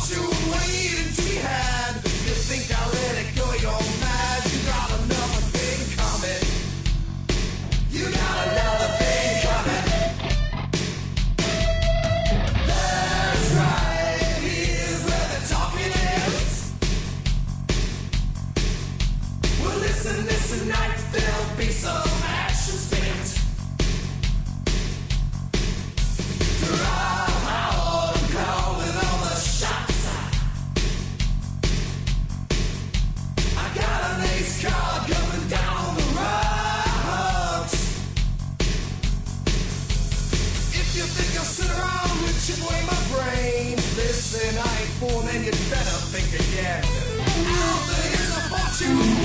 fortune waiting to be had. You think I let it go, you're mad. You got another thing coming. You got another thing coming. That's right, here's where the talking is. Well, listen, this night there'll be some action spent. Car coming down the road. If you think I'll sit around and chip away my brain, listen, I ain't fooling, and you'd better think again. Out there's a fortune